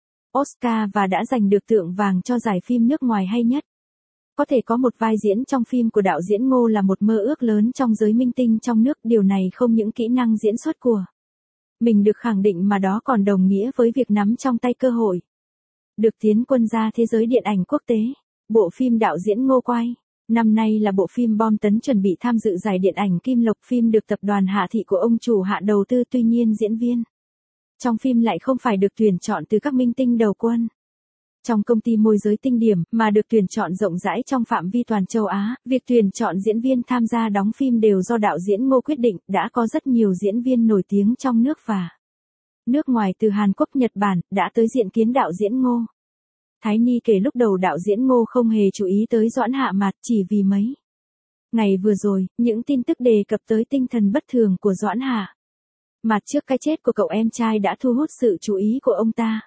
Oscar và đã giành được Tượng Vàng cho giải phim nước ngoài hay nhất. Có thể có một vai diễn trong phim của đạo diễn Ngô là một mơ ước lớn trong giới minh tinh trong nước, điều này không những kỹ năng diễn xuất của mình được khẳng định mà đó còn đồng nghĩa với việc nắm trong tay cơ hội được tiến quân ra thế giới điện ảnh quốc tế. Bộ phim đạo diễn Ngô quay năm nay là bộ phim bom tấn chuẩn bị tham dự giải điện ảnh Kim Lộc. Phim được tập đoàn Hạ Thị của ông chủ Hạ đầu tư, tuy nhiên diễn viên trong phim lại không phải được tuyển chọn từ các minh tinh đầu quân trong công ty môi giới Tinh Điểm, mà được tuyển chọn rộng rãi trong phạm vi toàn châu Á. Việc tuyển chọn diễn viên tham gia đóng phim đều do đạo diễn Ngô quyết định. Đã có rất nhiều diễn viên nổi tiếng trong nước và nước ngoài từ Hàn Quốc, Nhật Bản đã tới diện kiến đạo diễn Ngô. Thái Ni kể lúc đầu đạo diễn Ngô không hề chú ý tới Doãn Hạ Mạt, chỉ vì mấy ngày vừa rồi, những tin tức đề cập tới tinh thần bất thường của Doãn Hạ Mạt trước cái chết của cậu em trai đã thu hút sự chú ý của ông ta.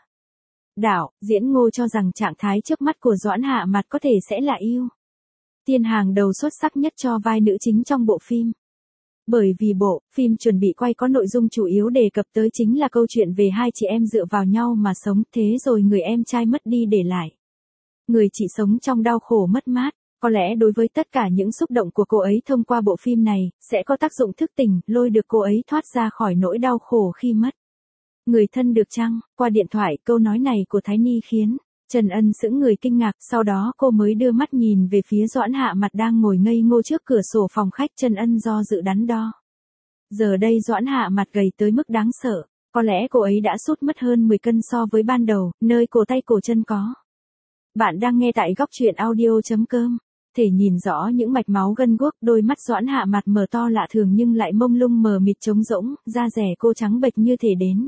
Đạo diễn Ngô cho rằng trạng thái trước mắt của Doãn Hạ Mạt có thể sẽ là ưu tiên hàng đầu xuất sắc nhất cho vai nữ chính trong bộ phim. Bởi vì bộ phim chuẩn bị quay có nội dung chủ yếu đề cập tới chính là câu chuyện về hai chị em dựa vào nhau mà sống, thế rồi người em trai mất đi để lại người chị sống trong đau khổ mất mát. Có lẽ đối với tất cả những xúc động của cô ấy thông qua bộ phim này, sẽ có tác dụng thức tỉnh, lôi được cô ấy thoát ra khỏi nỗi đau khổ khi mất người thân được chăng? Qua điện thoại, câu nói này của Thái Ni khiến Trần Ân sững người kinh ngạc, sau đó cô mới đưa mắt nhìn về phía Doãn Hạ Mạt đang ngồi ngây ngô trước cửa sổ phòng khách. Trần Ân do dự đắn đo. Giờ đây Doãn Hạ Mạt gầy tới mức đáng sợ, có lẽ cô ấy đã sút mất hơn 10 cân so với ban đầu, nơi cổ tay cổ chân có. Bạn đang nghe tại góc truyện audio.com. Thể nhìn rõ những mạch máu gân guốc, đôi mắt Doãn Hạ Mạt mở to lạ thường nhưng lại mông lung mờ mịt trống rỗng, da rẻ cô trắng bệch như thể đến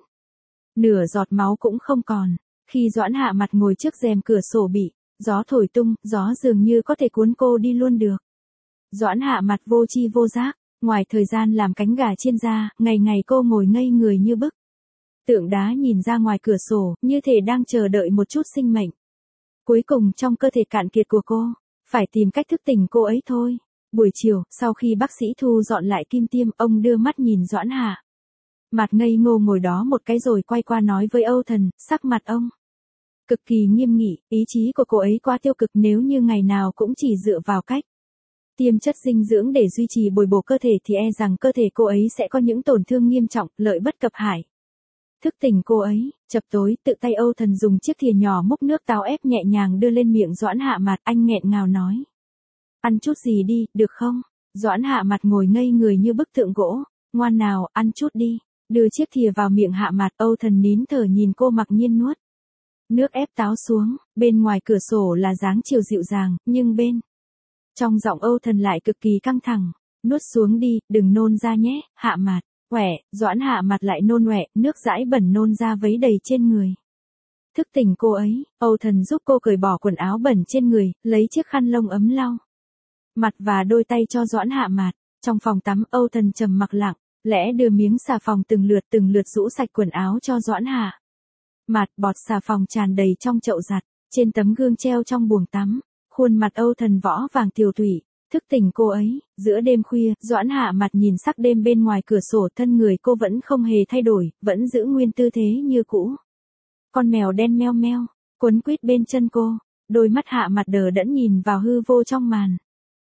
nửa giọt máu cũng không còn. Khi Doãn Hạ Mạt ngồi trước rèm cửa sổ bị gió thổi tung, gió dường như có thể cuốn cô đi luôn được. Doãn Hạ Mạt vô tri vô giác, ngoài thời gian làm cánh gà chiên ra, ngày ngày cô ngồi ngây người như bức tượng đá nhìn ra ngoài cửa sổ, như thể đang chờ đợi một chút sinh mệnh cuối cùng trong cơ thể cạn kiệt của cô. Phải tìm cách thức tỉnh cô ấy thôi. Buổi chiều, sau khi bác sĩ thu dọn lại kim tiêm, ông đưa mắt nhìn Doãn Hạ Mạt ngây ngô ngồi đó một cái rồi quay qua nói với Âu Thần, sắc mặt ông cực kỳ nghiêm nghị, ý chí của cô ấy quá tiêu cực, nếu như ngày nào cũng chỉ dựa vào cách tiêm chất dinh dưỡng để duy trì bồi bổ cơ thể thì e rằng cơ thể cô ấy sẽ có những tổn thương nghiêm trọng, lợi bất cập hại. Thức tỉnh cô ấy, chập tối, tự tay Âu Thần dùng chiếc thìa nhỏ múc nước táo ép nhẹ nhàng đưa lên miệng Doãn Hạ Mạt, anh nghẹn ngào nói. Ăn chút gì đi, được không? Doãn Hạ Mạt ngồi ngây người như bức tượng gỗ, ngoan nào, ăn chút đi. Đưa chiếc thìa vào miệng Hạ Mạt, Âu Thần nín thở nhìn cô mặc nhiên nuốt nước ép táo xuống. Bên ngoài cửa sổ là dáng chiều dịu dàng, nhưng bên trong giọng Âu Thần lại cực kỳ căng thẳng. Nuốt xuống đi, đừng nôn ra nhé, Hạ Mạt. Quẻ, Doãn Hạ Mạt lại nôn ọe, nước dãi bẩn nôn ra vấy đầy trên người. Thức tỉnh cô ấy, Âu Thần giúp cô cởi bỏ quần áo bẩn trên người, lấy chiếc khăn lông ấm lau mặt và đôi tay cho Doãn Hạ Mạt. Trong phòng tắm, Âu Thần trầm mặc lặng lẽ đưa miếng xà phòng từng lượt rũ sạch quần áo cho Doãn Hạ Mạt. Bọt xà phòng tràn đầy trong chậu giặt, trên tấm gương treo trong buồng tắm, khuôn mặt Âu Thần võ vàng tiều tụy. Thức tỉnh cô ấy, giữa đêm khuya, Doãn Hạ Mạt nhìn sắc đêm bên ngoài cửa sổ, thân người cô vẫn không hề thay đổi, vẫn giữ nguyên tư thế như cũ. Con mèo đen meo meo, quấn quýt bên chân cô, đôi mắt Hạ Mạt đờ đẫn nhìn vào hư vô trong màn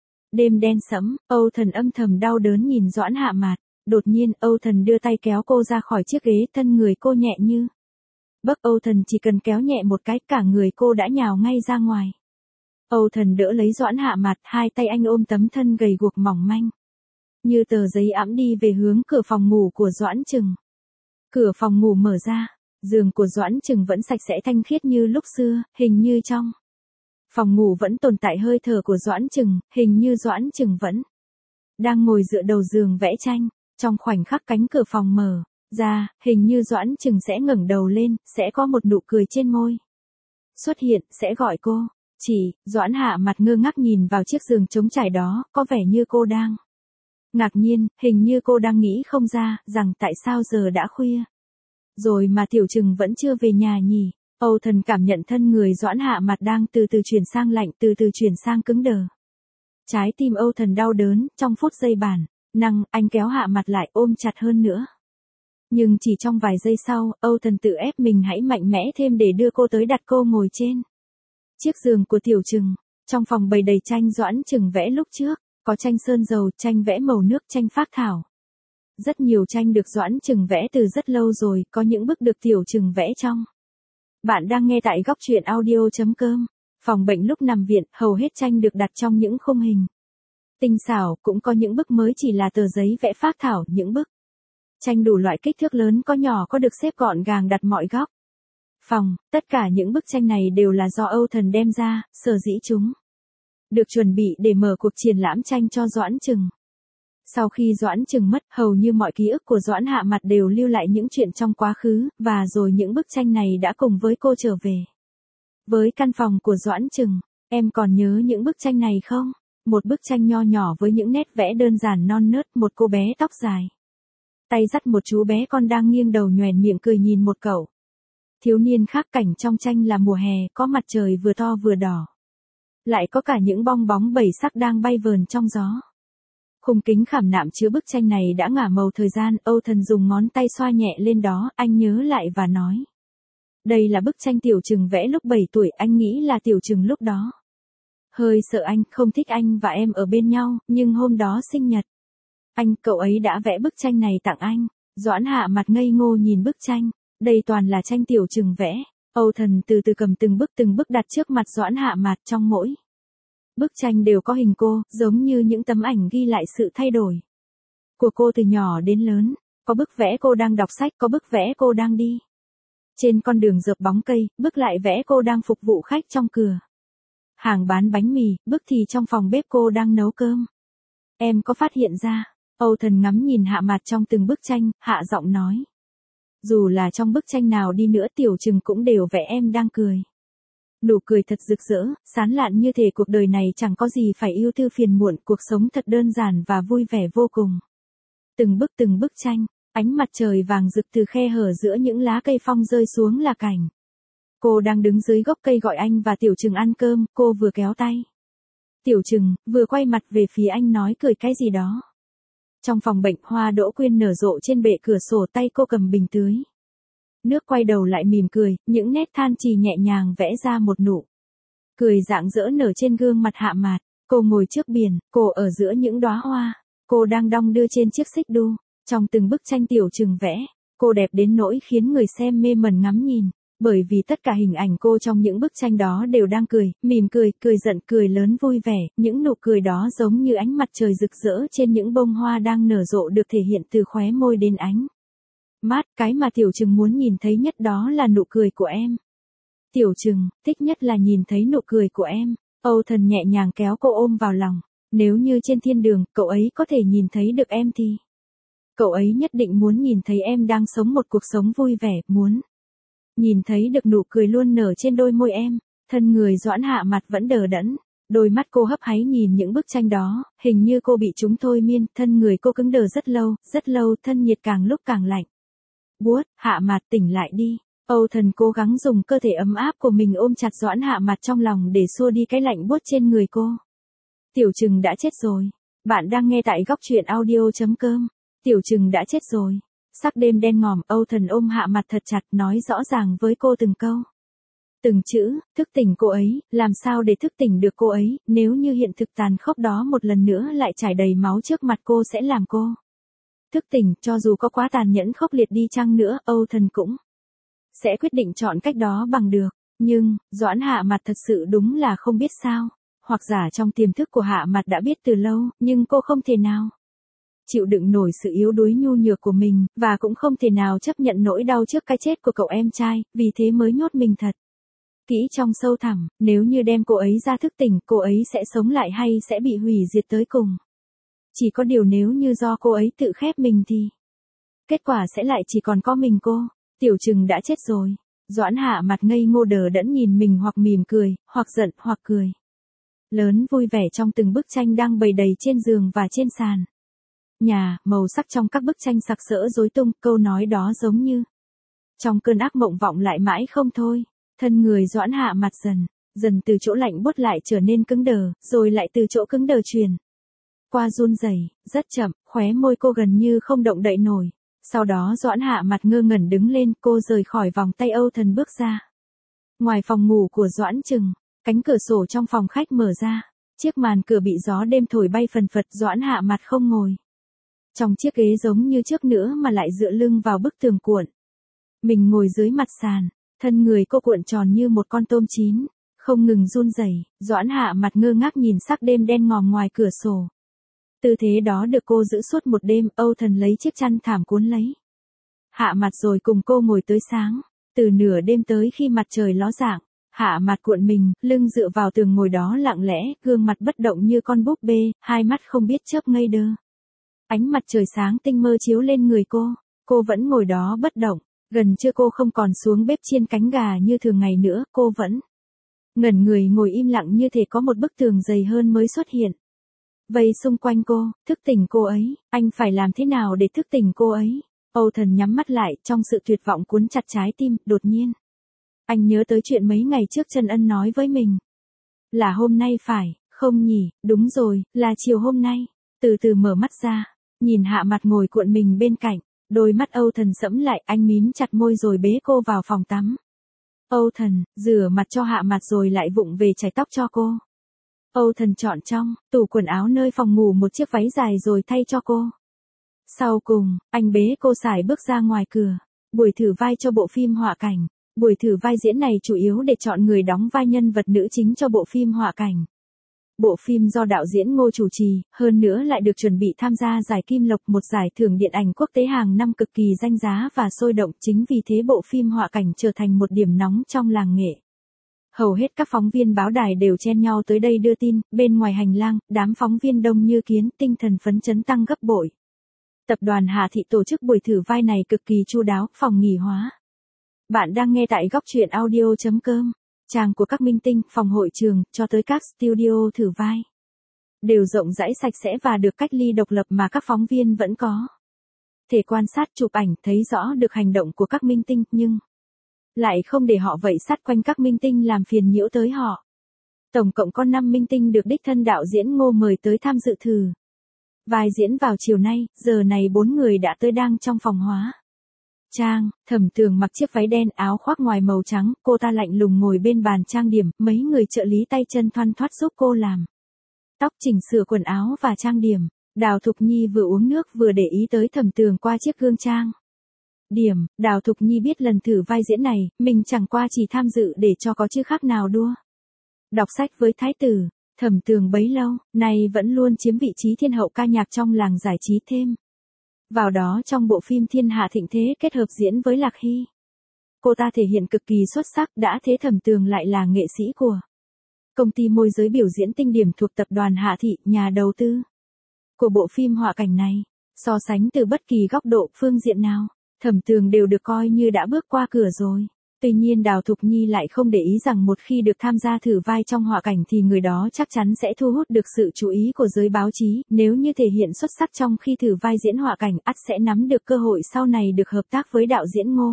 đêm đen sẫm. Âu Thần âm thầm đau đớn nhìn Doãn Hạ Mạt. Đột nhiên, Âu Thần đưa tay kéo cô ra khỏi chiếc ghế, thân người cô nhẹ như bấc. Âu Thần chỉ cần kéo nhẹ một cái, cả người cô đã nhào ngay ra ngoài. Âu Thần đỡ lấy Doãn Hạ Mạt, hai tay anh ôm tấm thân gầy guộc mỏng manh như tờ giấy ẵm đi về hướng cửa phòng ngủ của Doãn Trừng. Cửa phòng ngủ mở ra, giường của Doãn Trừng vẫn sạch sẽ thanh khiết như lúc xưa, hình như trong phòng ngủ vẫn tồn tại hơi thở của Doãn Trừng, hình như Doãn Trừng vẫn đang ngồi dựa đầu giường vẽ tranh. Trong khoảnh khắc cánh cửa phòng mở ra, hình như Doãn Trừng sẽ ngẩng đầu lên, sẽ có một nụ cười trên môi. xuất hiện, sẽ gọi cô. Doãn Hạ mặt ngơ ngác nhìn vào chiếc giường trống trải đó, có vẻ như cô đang ngạc nhiên, hình như cô đang nghĩ không ra, rằng tại sao giờ đã khuya rồi mà Tiểu Trừng vẫn chưa về nhà nhỉ. Âu Thần cảm nhận thân người Doãn Hạ mặt đang từ từ chuyển sang lạnh, từ từ chuyển sang cứng đờ. Trái tim Âu Thần đau đớn, trong phút giây bản năng, anh kéo Hạ mặt lại ôm chặt hơn nữa. Nhưng chỉ trong vài giây sau, Âu Thần tự ép mình hãy mạnh mẽ thêm để đưa cô tới đặt cô ngồi trên chiếc giường của Tiểu Trừng. Trong phòng bày đầy tranh Doãn Trừng vẽ lúc trước, có tranh sơn dầu, tranh vẽ màu nước, tranh phác thảo. Rất nhiều tranh được Doãn Trừng vẽ từ rất lâu rồi, có những bức được Tiểu Trừng vẽ trong. Bạn đang nghe tại góc truyện audio.com. Phòng bệnh lúc nằm viện, hầu hết tranh được đặt trong những khung hình tinh xảo, cũng có những bức mới chỉ là tờ giấy vẽ phác thảo, những bức tranh đủ loại kích thước lớn có nhỏ có được xếp gọn gàng đặt mọi góc phòng. Tất cả những bức tranh này đều là do Âu Thần đem ra, sở dĩ chúng được chuẩn bị để mở cuộc triển lãm tranh cho Doãn Trừng. Sau khi Doãn Trừng mất, hầu như mọi ký ức của Doãn Hạ mặt đều lưu lại những chuyện trong quá khứ, và rồi những bức tranh này đã cùng với cô trở về với căn phòng của Doãn Trừng. Em còn nhớ những bức tranh này không? Một bức tranh nho nhỏ với những nét vẽ đơn giản non nớt, một cô bé tóc dài, tay dắt một chú bé con đang nghiêng đầu nhoẻn miệng cười nhìn một cậu thiếu niên khác. Cảnh trong tranh là mùa hè, có mặt trời vừa to vừa đỏ. Lại có cả những bong bóng bảy sắc đang bay vờn trong gió. Khung kính khảm nạm chứa bức tranh này đã ngả màu thời gian, Âu Thần dùng ngón tay xoa nhẹ lên đó, anh nhớ lại và nói. Đây là bức tranh Tiểu Trừng vẽ lúc 7 tuổi, anh nghĩ là Tiểu Trừng lúc đó hơi sợ anh, không thích anh và em ở bên nhau, nhưng hôm đó sinh nhật cậu ấy đã vẽ bức tranh này tặng anh. Doãn Hạ mặt ngây ngô nhìn bức tranh, đây toàn là tranh Tiểu Trừng vẽ. Âu Thần từ từ cầm từng bức đặt trước mặt Doãn Hạ mặt, trong mỗi bức tranh đều có hình cô, giống như những tấm ảnh ghi lại sự thay đổi của cô từ nhỏ đến lớn. Có bức vẽ cô đang đọc sách, có bức vẽ cô đang đi trên con đường dợp bóng cây, bức lại vẽ cô đang phục vụ khách trong cửa hàng bán bánh mì, bức thì trong phòng bếp cô đang nấu cơm. Em có phát hiện ra? Âu Thần ngắm nhìn Hạ mặt trong từng bức tranh, hạ giọng nói. Dù là trong bức tranh nào đi nữa, Tiểu Trừng cũng đều vẽ em đang cười. Nụ cười thật rực rỡ, sán lạn như thể cuộc đời này chẳng có gì phải ưu tư phiền muộn, cuộc sống thật đơn giản và vui vẻ vô cùng. Từng bức tranh, ánh mặt trời vàng rực từ khe hở giữa những lá cây phong rơi xuống là cảnh cô đang đứng dưới gốc cây gọi anh và Tiểu Trừng ăn cơm, cô vừa kéo tay Tiểu Trừng, vừa quay mặt về phía anh nói cười cái gì đó. Trong phòng bệnh, hoa đỗ quyên nở rộ trên bệ cửa sổ, tay cô cầm bình tưới nước, quay đầu lại mỉm cười, những nét than trì nhẹ nhàng vẽ ra một nụ cười rạng rỡ nở trên gương mặt Hạ mặt. Cô ngồi trước biển, cô ở giữa những đóa hoa, cô đang đong đưa trên chiếc xích đu. Trong từng bức tranh Tiểu Trừng vẽ, cô đẹp đến nỗi khiến người xem mê mẩn ngắm nhìn, bởi vì tất cả hình ảnh cô trong những bức tranh đó đều đang cười, mỉm cười, cười giận, cười lớn, vui vẻ. Những nụ cười đó giống như ánh mặt trời rực rỡ trên những bông hoa đang nở rộ, được thể hiện từ khóe môi đến ánh mắt. Cái mà Tiểu Trừng muốn nhìn thấy nhất đó là nụ cười của em. Tiểu Trừng, thích nhất là nhìn thấy nụ cười của em. Âu Thần nhẹ nhàng kéo cô ôm vào lòng. Nếu như trên thiên đường, cậu ấy có thể nhìn thấy được em thì cậu ấy nhất định muốn nhìn thấy em đang sống một cuộc sống vui vẻ, muốn nhìn thấy được nụ cười luôn nở trên đôi môi em. Thân người Doãn Hạ mặt vẫn đờ đẫn, đôi mắt cô hấp háy nhìn những bức tranh đó, hình như cô bị chúng thôi miên. Thân người cô cứng đờ rất lâu, thân nhiệt càng lúc càng lạnh buốt. Hạ mặt, tỉnh lại đi. Âu Thần cố gắng dùng cơ thể ấm áp của mình ôm chặt Doãn Hạ mặt trong lòng để xua đi cái lạnh buốt trên người cô. Tiểu Trừng đã chết rồi. Bạn đang nghe tại góc truyện audio.com. Tiểu Trừng đã chết rồi. Sắc đêm đen ngòm, Âu Thần ôm Hạ mặt thật chặt, nói rõ ràng với cô từng câu, từng chữ. Thức tỉnh cô ấy, làm sao để thức tỉnh được cô ấy, nếu như hiện thực tàn khốc đó một lần nữa lại trải đầy máu trước mặt cô sẽ làm cô thức tỉnh. Cho dù có quá tàn nhẫn khốc liệt đi chăng nữa, Âu Thần cũng sẽ quyết định chọn cách đó bằng được. Nhưng, Doãn Hạ mặt thật sự đúng là không biết sao. Hoặc giả trong tiềm thức của Hạ mặt đã biết từ lâu, nhưng cô không thể nào chịu đựng nổi sự yếu đuối nhu nhược của mình, và cũng không thể nào chấp nhận nỗi đau trước cái chết của cậu em trai, vì thế mới nhốt mình thật kỹ trong sâu thẳm. Nếu như đem cô ấy ra thức tỉnh, cô ấy sẽ sống lại hay sẽ bị hủy diệt tới cùng. Chỉ có điều nếu như do cô ấy tự khép mình thì kết quả sẽ lại chỉ còn có mình cô. Tiểu Trừng đã chết rồi. Doãn Hạ mặt ngây ngô đờ đẫn nhìn mình, hoặc mỉm cười, hoặc giận, hoặc cười. Lớn vui vẻ trong từng bức tranh đang bày đầy trên giường và trên sàn. Nhà, màu sắc trong các bức tranh sặc sỡ rối tung, câu nói đó giống như trong cơn ác mộng vọng lại mãi không thôi. Thân người Doãn Hạ mặt dần từ chỗ lạnh buốt lại trở nên cứng đờ, rồi lại từ chỗ cứng đờ truyền qua run rẩy, rất chậm, khóe môi cô gần như không động đậy nổi. Sau đó Doãn Hạ mặt ngơ ngẩn đứng lên, cô rời khỏi vòng tay Âu Thần bước ra. Ngoài phòng ngủ của Doãn Trừng, cánh cửa sổ trong phòng khách mở ra, chiếc màn cửa bị gió đêm thổi bay phần phật. Doãn Hạ mặt không ngồi trong chiếc ghế giống như trước nữa mà lại dựa lưng vào bức tường cuộn. Mình ngồi dưới mặt sàn, thân người cô cuộn tròn như một con tôm chín, không ngừng run rẩy. Doãn Hạ mặt ngơ ngác nhìn sắc đêm đen ngòm ngoài cửa sổ. Tư thế đó được cô giữ suốt một đêm. Âu Thần lấy chiếc chăn thảm cuốn lấy Hạ mặt rồi cùng cô ngồi tới sáng. Từ nửa đêm tới khi mặt trời ló dạng, Hạ mặt cuộn mình, lưng dựa vào tường ngồi đó lặng lẽ, gương mặt bất động như con búp bê, hai mắt không biết chớp ngây đơ. Ánh mặt trời sáng tinh mơ chiếu lên người cô vẫn ngồi đó bất động. Gần trưa cô không còn xuống bếp chiên cánh gà như thường ngày nữa, cô vẫn ngẩn người ngồi im lặng như thể có một bức tường dày hơn mới xuất hiện. Vây xung quanh cô, thức tỉnh cô ấy, anh phải làm thế nào để thức tỉnh cô ấy? Âu Thần nhắm mắt lại, trong sự tuyệt vọng cuốn chặt trái tim. Đột nhiên, anh nhớ tới chuyện mấy ngày trước Trần Ân nói với mình. Là hôm nay phải, không nhỉ? Đúng rồi, là chiều hôm nay. Từ từ mở mắt ra, nhìn Hạ mặt ngồi cuộn mình bên cạnh. Đôi mắt Âu Thần sẫm lại, anh mím chặt môi rồi bế cô vào phòng tắm. Âu Thần, rửa mặt cho Hạ mặt rồi lại vụng về chải tóc cho cô. Âu Thần chọn trong tủ quần áo nơi phòng ngủ một chiếc váy dài rồi thay cho cô. Sau cùng, anh bế cô sải bước ra ngoài cửa. Buổi thử vai cho bộ phim họa cảnh. Buổi thử vai diễn này chủ yếu để chọn người đóng vai nhân vật nữ chính cho bộ phim họa cảnh. Bộ phim do đạo diễn Ngô chủ trì, hơn nữa lại được chuẩn bị tham gia giải Kim Lộc, một giải thưởng điện ảnh quốc tế hàng năm cực kỳ danh giá và sôi động. Chính vì thế bộ phim họa cảnh trở thành một điểm nóng trong làng nghệ. Hầu hết các phóng viên báo đài đều chen nhau tới đây đưa tin. Bên ngoài hành lang, đám phóng viên đông như kiến, tinh thần phấn chấn tăng gấp bội. Tập đoàn Hà Thị tổ chức buổi thử vai này cực kỳ chu đáo, phòng nghỉ hóa. Bạn đang nghe tại góc truyện audio.com. Trang của các minh tinh, phòng hội trường, cho tới các studio thử vai. Đều rộng rãi sạch sẽ và được cách ly độc lập mà các phóng viên vẫn có thể quan sát chụp ảnh thấy rõ được hành động của các minh tinh, nhưng lại không để họ vây sát quanh các minh tinh làm phiền nhiễu tới họ. Tổng cộng có 5 minh tinh được đích thân đạo diễn Ngô mời tới tham dự thử vai diễn vào chiều nay. Giờ này 4 người đã tới đang trong phòng hóa trang. Thẩm Tường mặc chiếc váy đen, áo khoác ngoài màu trắng, cô ta lạnh lùng ngồi bên bàn trang điểm, mấy người trợ lý tay chân thoăn thoắt giúp cô làm tóc, chỉnh sửa quần áo và trang điểm. Đào Thục Nhi vừa uống nước vừa để ý tới Thẩm Tường qua chiếc gương trang điểm. Đào Thục Nhi biết lần thử vai diễn này, mình chẳng qua chỉ tham dự để cho có chứ khác nào đua đọc sách với thái tử. Thẩm Tường bấy lâu nay vẫn luôn chiếm vị trí thiên hậu ca nhạc trong làng giải trí, thêm vào đó trong bộ phim Thiên Hạ Thịnh Thế kết hợp diễn với Lạc Hy. Cô ta thể hiện cực kỳ xuất sắc. Đã thế Thẩm Tường lại là nghệ sĩ của công ty môi giới biểu diễn Tinh Điểm thuộc tập đoàn Hạ Thị, nhà đầu tư của bộ phim họa cảnh này. So sánh từ bất kỳ góc độ, phương diện nào, Thẩm Tường đều được coi như đã bước qua cửa rồi. Tuy nhiên Đào Thục Nhi lại không để ý rằng một khi được tham gia thử vai trong họa cảnh thì người đó chắc chắn sẽ thu hút được sự chú ý của giới báo chí. Nếu như thể hiện xuất sắc trong khi thử vai diễn họa cảnh, ắt sẽ nắm được cơ hội sau này được hợp tác với đạo diễn Ngô.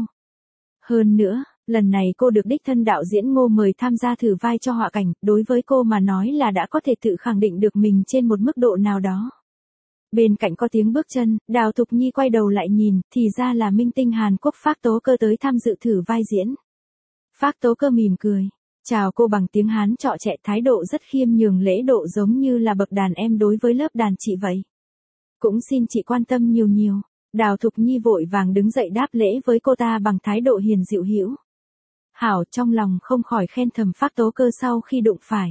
Hơn nữa, lần này cô được đích thân đạo diễn Ngô mời tham gia thử vai cho họa cảnh, đối với cô mà nói là đã có thể tự khẳng định được mình trên một mức độ nào đó. Bên cạnh có tiếng bước chân, Đào Thục Nhi quay đầu lại nhìn, thì ra là minh tinh Hàn Quốc Phác Tố Cơ tới tham dự thử vai diễn. Phác Tố Cơ mỉm cười, chào cô bằng tiếng Hán trọ trẹ, thái độ rất khiêm nhường lễ độ giống như là bậc đàn em đối với lớp đàn chị vậy. Cũng xin chị quan tâm nhiều nhiều. Đào Thục Nhi vội vàng đứng dậy đáp lễ với cô ta bằng thái độ hiền dịu hữu hảo, trong lòng không khỏi khen thầm Phác Tố Cơ sau khi đụng phải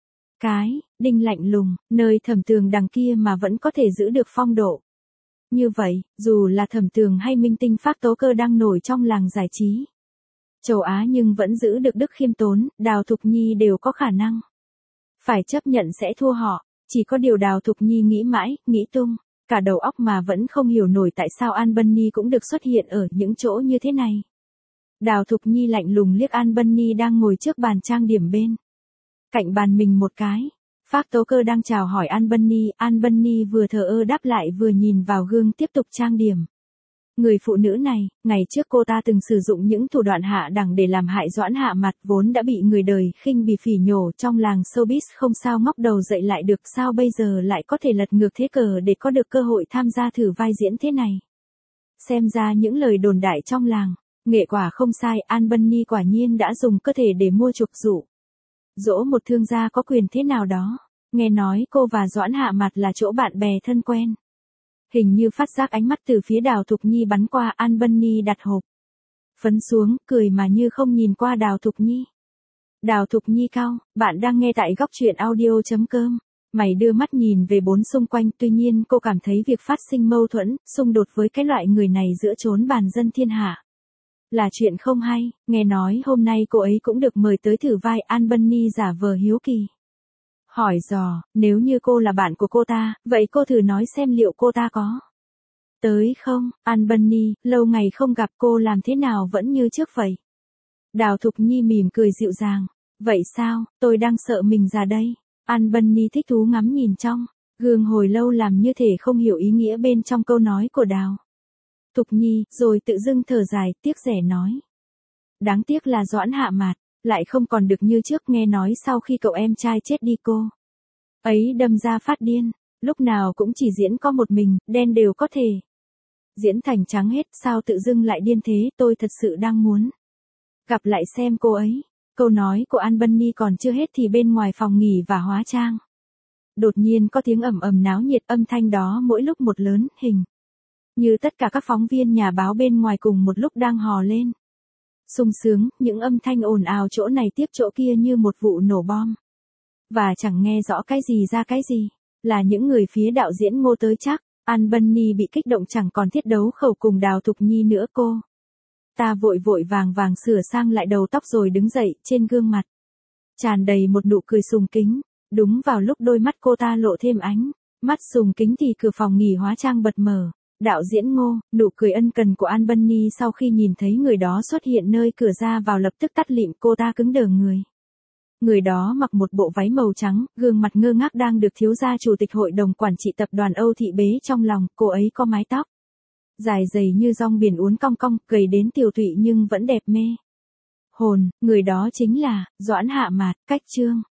Đinh lạnh lùng, nơi Thẩm Tường đằng kia mà vẫn có thể giữ được phong độ. Như vậy, dù là Thẩm Tường hay minh tinh Phác Tố Cơ đang nổi trong làng giải trí châu Á nhưng vẫn giữ được đức khiêm tốn, Đào Thục Nhi đều có khả năng phải chấp nhận sẽ thua họ. Chỉ có điều Đào Thục Nhi nghĩ mãi, nghĩ tung cả đầu óc mà vẫn không hiểu nổi tại sao An Bunny cũng được xuất hiện ở những chỗ như thế này. Đào Thục Nhi lạnh lùng liếc An Bunny đang ngồi trước bàn trang điểm bên cạnh bàn mình một cái. Phác Tố Cơ đang chào hỏi An Bunny vừa thờ ơ đáp lại vừa nhìn vào gương tiếp tục trang điểm. Người phụ nữ này, ngày trước cô ta từng sử dụng những thủ đoạn hạ đẳng để làm hại Doãn Hạ Mặt, vốn đã bị người đời khinh bỉ phỉ nhổ trong làng showbiz, không sao ngóc đầu dậy lại được, sao bây giờ lại có thể lật ngược thế cờ để có được cơ hội tham gia thử vai diễn thế này. Xem ra những lời đồn đại trong làng, nghệ quả không sai, An Bunny quả nhiên đã dùng cơ thể để mua chuộc dỗ một thương gia có quyền thế nào đó. Nghe nói cô và Doãn Hạ Mặt là chỗ bạn bè thân quen. Hình như phát giác ánh mắt từ phía Đào Thục Nhi bắn qua, An Bunny đặt hộp phấn xuống, cười mà như không nhìn qua Đào Thục Nhi. Đào Thục Nhi cau, bạn đang nghe tại góc truyện audio.com. Mày đưa mắt nhìn về bốn xung quanh, tuy nhiên cô cảm thấy việc phát sinh mâu thuẫn, xung đột với cái loại người này giữa chốn bàn dân thiên hạ là chuyện không hay. Nghe nói hôm nay cô ấy cũng được mời tới thử vai, An Bunny giả vờ hiếu kỳ. Hỏi dò, nếu như cô là bạn của cô ta, vậy cô thử nói xem liệu cô ta có tới không? An Bunny, lâu ngày không gặp cô làm thế nào vẫn như trước vậy? Đào Thục Nhi mỉm cười dịu dàng. Vậy sao, tôi đang sợ mình già đây. An Bunny thích thú ngắm nhìn trong gương hồi lâu làm như thể không hiểu ý nghĩa bên trong câu nói của Đào Thục Nhi, rồi tự dưng thở dài, tiếc rẻ nói. Đáng tiếc là Doãn Hạ Mạt lại không còn được như trước, nghe nói sau khi cậu em trai chết đi cô ấy đâm ra phát điên, lúc nào cũng chỉ diễn có một mình, đen đều có thể diễn thành trắng hết, sao tự dưng lại điên thế, tôi thật sự đang muốn gặp lại xem cô ấy. Câu nói của An Bunny còn chưa hết thì bên ngoài phòng nghỉ và hóa trang đột nhiên có tiếng ầm ầm náo nhiệt, âm thanh đó mỗi lúc một lớn, hình như tất cả các phóng viên nhà báo bên ngoài cùng một lúc đang hò lên sung sướng, những âm thanh ồn ào chỗ này tiếp chỗ kia như một vụ nổ bom. Và chẳng nghe rõ cái gì ra cái gì, là những người phía đạo diễn Ngô tới chắc. An Bunny bị kích động chẳng còn thiết đấu khẩu cùng Đào Thục Nhi nữa, cô ta vội vội vàng vàng sửa sang lại đầu tóc rồi đứng dậy, trên gương mặt tràn đầy một nụ cười sùng kính. Đúng vào lúc đôi mắt cô ta lộ thêm ánh mắt sùng kính thì cửa phòng nghỉ hóa trang bật mở. Đạo diễn Ngô, nụ cười ân cần của An Bunny sau khi nhìn thấy người đó xuất hiện nơi cửa ra vào lập tức tắt lịm, cô ta cứng đờ người. Người đó mặc một bộ váy màu trắng, gương mặt ngơ ngác đang được thiếu gia chủ tịch hội đồng quản trị tập đoàn Âu Thị bế trong lòng, cô ấy có mái tóc dài dày như rong biển uốn cong cong, gầy đến tiều tụy nhưng vẫn đẹp mê hồn, người đó chính là Doãn Hạ Mạt. Cách chương